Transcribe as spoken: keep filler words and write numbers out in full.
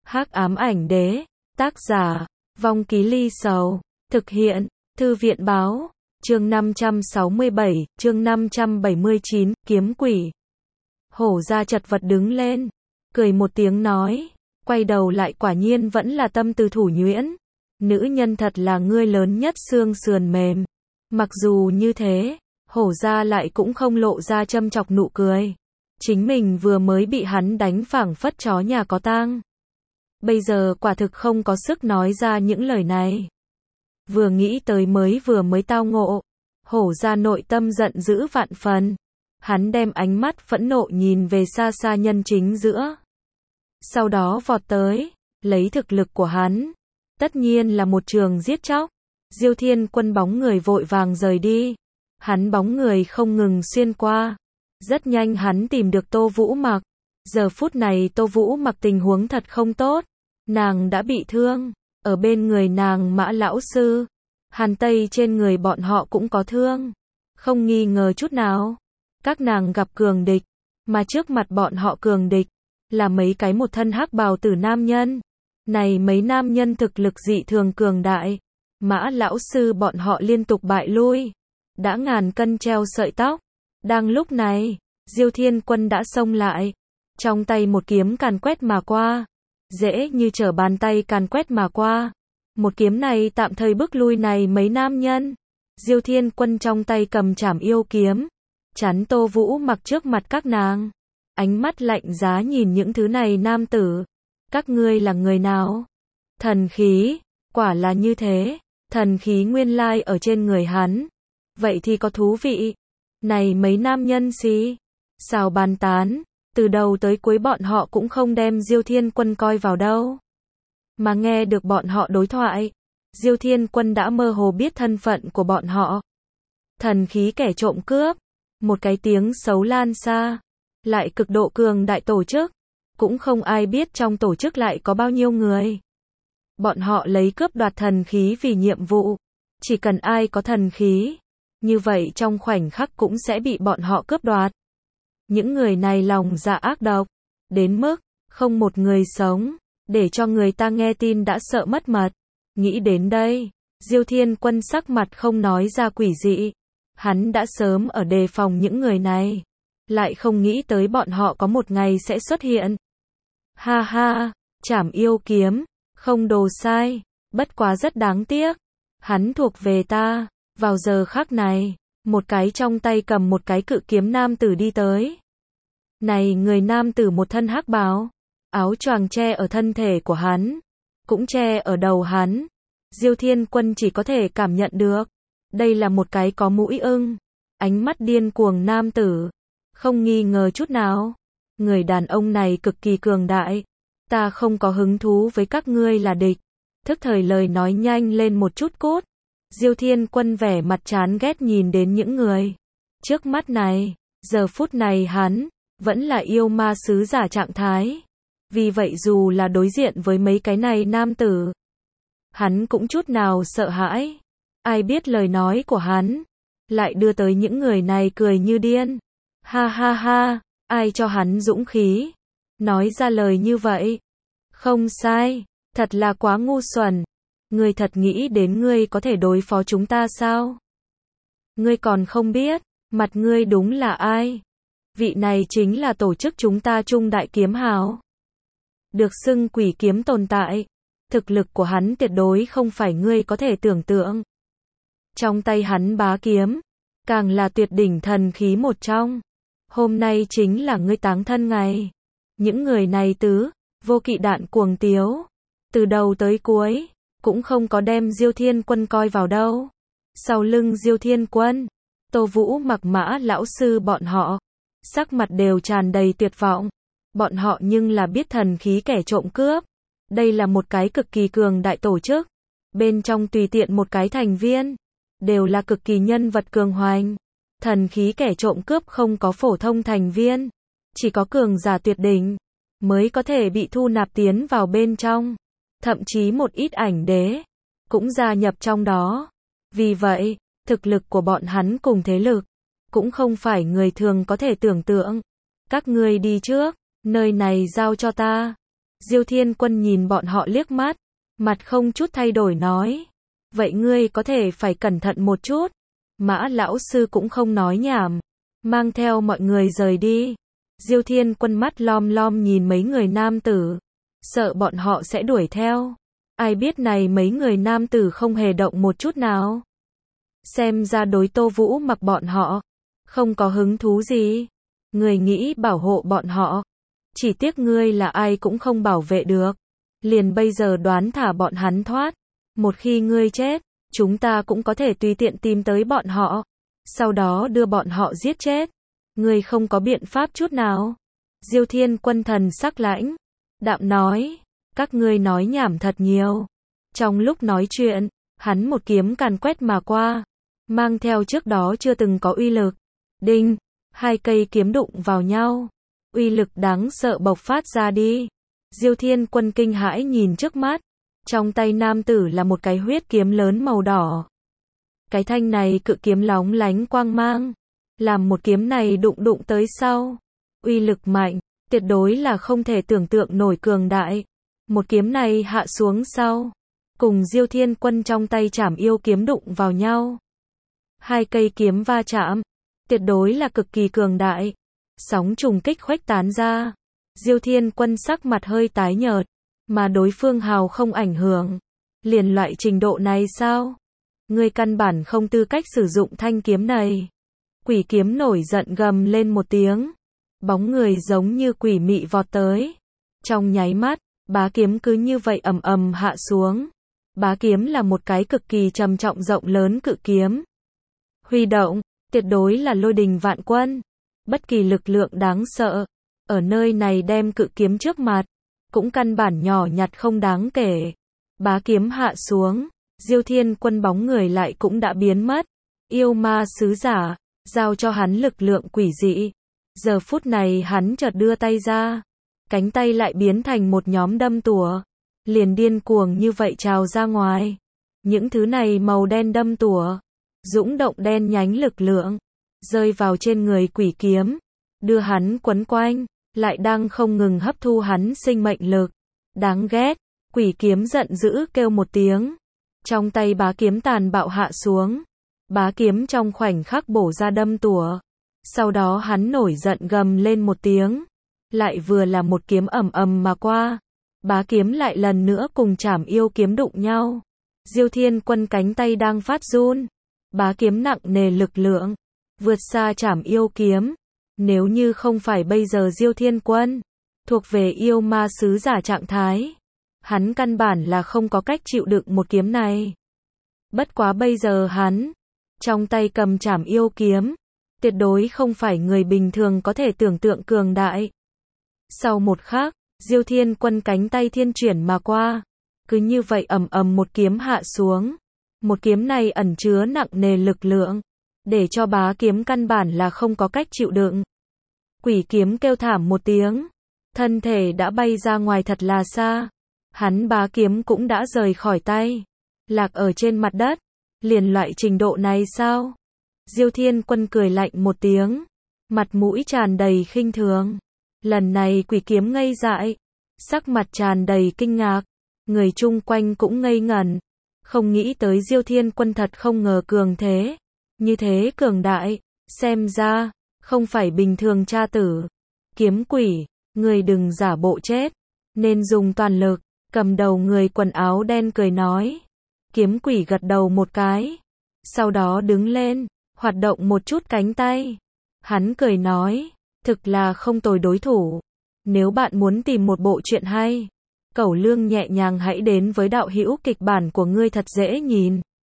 Hắc ám ảnh đế, tác giả, Vong Ký Ly Sầu, thực hiện, Thư viện báo, chương năm trăm sáu mươi bảy, chương năm trăm bảy mươi chín, kiếm quỷ. Hổ ra chật vật đứng lên, cười một tiếng nói, quay đầu lại quả nhiên vẫn là Tâm Từ Thủ Nhuyễn. Nữ nhân thật là ngươi lớn nhất xương sườn mềm. Mặc dù như thế, hổ ra lại cũng không lộ ra châm chọc nụ cười. Chính mình vừa mới bị hắn đánh phảng phất chó nhà có tang. Bây giờ quả thực không có sức nói ra những lời này. Vừa nghĩ tới mới vừa mới tao ngộ, hổ ra nội tâm giận dữ vạn phần. Hắn đem ánh mắt phẫn nộ nhìn về xa xa nhân chính giữa. Sau đó vọt tới, lấy thực lực của hắn. Tất nhiên là một trường giết chóc. Diêu Thiên Quân bóng người vội vàng rời đi. Hắn bóng người không ngừng xuyên qua. Rất nhanh hắn tìm được Tô Vũ Mặc. Giờ phút này Tô Vũ Mặc tình huống thật không tốt. Nàng đã bị thương. Ở bên người nàng Mã Lão Sư. Hàn Tây trên người bọn họ cũng có thương. Không nghi ngờ chút nào. Các nàng gặp cường địch. Mà trước mặt bọn họ cường địch là mấy cái một thân hắc bào tử nam nhân. Này mấy nam nhân thực lực dị thường cường đại. Mã Lão Sư bọn họ liên tục bại lui. Đã ngàn cân treo sợi tóc. Đang lúc này, Diêu Thiên Quân đã xông lại. Trong tay một kiếm càn quét mà qua. Dễ như trở bàn tay càn quét mà qua. Một kiếm này tạm thời bức lui này mấy nam nhân. Diêu Thiên Quân trong tay cầm trảm yêu kiếm. Chắn Tô Vũ Mặc trước mặt các nàng. Ánh mắt lạnh giá nhìn những thứ này nam tử. Các ngươi là người nào? Thần khí, quả là như thế. Thần khí nguyên lai ở trên người hắn. Vậy thì có thú vị. Này mấy nam nhân xí. Sao bàn tán. Từ đầu tới cuối bọn họ cũng không đem Diêu Thiên Quân coi vào đâu. Mà nghe được bọn họ đối thoại. Diêu Thiên Quân đã mơ hồ biết thân phận của bọn họ. Thần khí kẻ trộm cướp. Một cái tiếng xấu lan xa. Lại cực độ cường đại tổ chức. Cũng không ai biết trong tổ chức lại có bao nhiêu người. Bọn họ lấy cướp đoạt thần khí vì nhiệm vụ. Chỉ cần ai có thần khí. Như vậy trong khoảnh khắc cũng sẽ bị bọn họ cướp đoạt. Những người này lòng dạ ác độc. Đến mức, không một người sống. Để cho người ta nghe tin đã sợ mất mật. Nghĩ đến đây, Diêu Thiên Quân sắc mặt không nói ra quỷ dị. Hắn đã sớm ở đề phòng những người này. Lại không nghĩ tới bọn họ có một ngày sẽ xuất hiện. Ha ha, trảm yêu kiếm, không đồ sai, bất quá rất đáng tiếc. Hắn thuộc về ta. Vào giờ khắc này, một cái trong tay cầm một cái cự kiếm nam tử đi tới. Này người nam tử một thân hắc bào, áo choàng che ở thân thể của hắn, cũng che ở đầu hắn. Diêu Thiên Quân chỉ có thể cảm nhận được, đây là một cái có mũi ưng, ánh mắt điên cuồng nam tử. Không nghi ngờ chút nào, người đàn ông này cực kỳ cường đại. Ta không có hứng thú với các ngươi là địch. Thức thời lời nói nhanh lên một chút cốt. Diêu Thiên Quân vẻ mặt chán ghét nhìn đến những người trước mắt này. Giờ phút này hắn vẫn là yêu ma sứ giả trạng thái. Vì vậy dù là đối diện với mấy cái này nam tử, hắn cũng chút nào sợ hãi. Ai biết lời nói của hắn lại đưa tới những người này cười như điên. Ha ha ha, ai cho hắn dũng khí nói ra lời như vậy? Không sai, thật là quá ngu xuẩn. Ngươi thật nghĩ đến ngươi có thể đối phó chúng ta sao? Ngươi còn không biết, mặt ngươi đúng là ai? Vị này chính là tổ chức chúng ta Trung Đại Kiếm Hào. Được xưng quỷ kiếm tồn tại. Thực lực của hắn tuyệt đối không phải ngươi có thể tưởng tượng. Trong tay hắn bá kiếm, càng là tuyệt đỉnh thần khí một trong. Hôm nay chính là ngươi táng thân ngày. Những người này tứ, vô kỵ đạn cuồng tiếu. Từ đầu tới cuối, cũng không có đem Diêu Thiên Quân coi vào đâu. Sau lưng Diêu Thiên Quân, Tô Vũ Mặc Mã Lão Sư bọn họ, sắc mặt đều tràn đầy tuyệt vọng. Bọn họ nhưng là biết thần khí kẻ trộm cướp. Đây là một cái cực kỳ cường đại tổ chức. Bên trong tùy tiện một cái thành viên, đều là cực kỳ nhân vật cường hoành. Thần khí kẻ trộm cướp không có phổ thông thành viên. Chỉ có cường giả tuyệt đỉnh mới có thể bị thu nạp tiến vào bên trong. Thậm chí một ít ảnh đế cũng gia nhập trong đó. Vì vậy, thực lực của bọn hắn cùng thế lực cũng không phải người thường có thể tưởng tượng. Các ngươi đi trước, nơi này giao cho ta. Diêu Thiên Quân nhìn bọn họ liếc mắt, mặt không chút thay đổi nói. Vậy ngươi có thể phải cẩn thận một chút. Mã lão sư cũng không nói nhảm, mang theo mọi người rời đi. Diêu Thiên Quân mắt lom lom nhìn mấy người nam tử, sợ bọn họ sẽ đuổi theo. Ai biết này mấy người nam tử không hề động một chút nào. Xem ra đối Tô Vũ mặc bọn họ không có hứng thú gì. Người nghĩ bảo hộ bọn họ, chỉ tiếc ngươi là ai cũng không bảo vệ được. Liền bây giờ đoán thả bọn hắn thoát. Một khi ngươi chết, chúng ta cũng có thể tùy tiện tìm tới bọn họ, sau đó đưa bọn họ giết chết. Ngươi không có biện pháp chút nào. Diêu Thiên Quân thần sắc lãnh đạm nói, các ngươi nói nhảm thật nhiều. Trong lúc nói chuyện, hắn một kiếm càn quét mà qua, mang theo trước đó chưa từng có uy lực. Đinh, hai cây kiếm đụng vào nhau, uy lực đáng sợ bộc phát ra đi. Diêu Thiên Quân kinh hãi nhìn trước mắt, trong tay nam tử là một cái huyết kiếm lớn màu đỏ. Cái thanh này cự kiếm lóng lánh quang mang, làm một kiếm này đụng đụng tới sau, uy lực mạnh, tuyệt đối là không thể tưởng tượng nổi cường đại. Một kiếm này hạ xuống sau, cùng Diêu Thiên Quân trong tay Trảm Yêu kiếm đụng vào nhau. Hai cây kiếm va chạm, tuyệt đối là cực kỳ cường đại. Sóng trùng kích khuếch tán ra. Diêu Thiên Quân sắc mặt hơi tái nhợt, mà đối phương hào không ảnh hưởng. Liền loại trình độ này sao? Ngươi căn bản không tư cách sử dụng thanh kiếm này. Quỷ kiếm nổi giận gầm lên một tiếng. Bóng người giống như quỷ mị vọt tới. Trong nháy mắt, bá kiếm cứ như vậy ầm ầm hạ xuống. Bá kiếm là một cái cực kỳ trầm trọng rộng lớn cự kiếm. Huy động, tuyệt đối là lôi đình vạn quân. Bất kỳ lực lượng đáng sợ, ở nơi này đem cự kiếm trước mặt, cũng căn bản nhỏ nhặt không đáng kể. Bá kiếm hạ xuống, Diêu Thiên Quân bóng người lại cũng đã biến mất. Yêu ma sứ giả, giao cho hắn lực lượng quỷ dị. Giờ phút này hắn chợt đưa tay ra, cánh tay lại biến thành một nhóm đâm tủa, liền điên cuồng như vậy trào ra ngoài. Những thứ này màu đen đâm tủa, dũng động đen nhánh lực lượng, rơi vào trên người quỷ kiếm, đưa hắn quấn quanh, lại đang không ngừng hấp thu hắn sinh mệnh lực. Đáng ghét, quỷ kiếm giận dữ kêu một tiếng. Trong tay bá kiếm tàn bạo hạ xuống. Bá kiếm trong khoảnh khắc bổ ra đâm tủa. Sau đó hắn nổi giận gầm lên một tiếng. Lại vừa là một kiếm ầm ầm mà qua. Bá kiếm lại lần nữa cùng Trảm Yêu kiếm đụng nhau. Diêu Thiên Quân cánh tay đang phát run. Bá kiếm nặng nề lực lượng, vượt xa Trảm Yêu kiếm. Nếu như không phải bây giờ Diêu Thiên Quân thuộc về yêu ma sứ giả trạng thái, hắn căn bản là không có cách chịu đựng một kiếm này. Bất quá bây giờ hắn trong tay cầm Trảm Yêu kiếm, tuyệt đối không phải người bình thường có thể tưởng tượng cường đại. Sau một khắc, Diêu Thiên Quân cánh tay thiên chuyển mà qua, cứ như vậy ầm ầm một kiếm hạ xuống. Một kiếm này ẩn chứa nặng nề lực lượng, để cho bá kiếm căn bản là không có cách chịu đựng. Quỷ kiếm kêu thảm một tiếng, thân thể đã bay ra ngoài thật là xa. Hắn bá kiếm cũng đã rời khỏi tay, lạc ở trên mặt đất. Liền loại trình độ này sao? Diêu Thiên Quân cười lạnh một tiếng, mặt mũi tràn đầy khinh thường. Lần này quỷ kiếm ngây dại, sắc mặt tràn đầy kinh ngạc, người chung quanh cũng ngây ngẩn. Không nghĩ tới Diêu Thiên Quân thật không ngờ cường thế, như thế cường đại, xem ra không phải bình thường cha tử. Kiếm quỷ, người đừng giả bộ chết, nên dùng toàn lực. Cầm đầu người quần áo đen cười nói. Kiếm quỷ gật đầu một cái, sau đó đứng lên, hoạt động một chút cánh tay. Hắn cười nói, thực là không tồi đối thủ. Nếu bạn muốn tìm một bộ truyện hay, Cẩu Lương nhẹ nhàng hãy đến với đạo hữu kịch bản của ngươi thật dễ nhìn.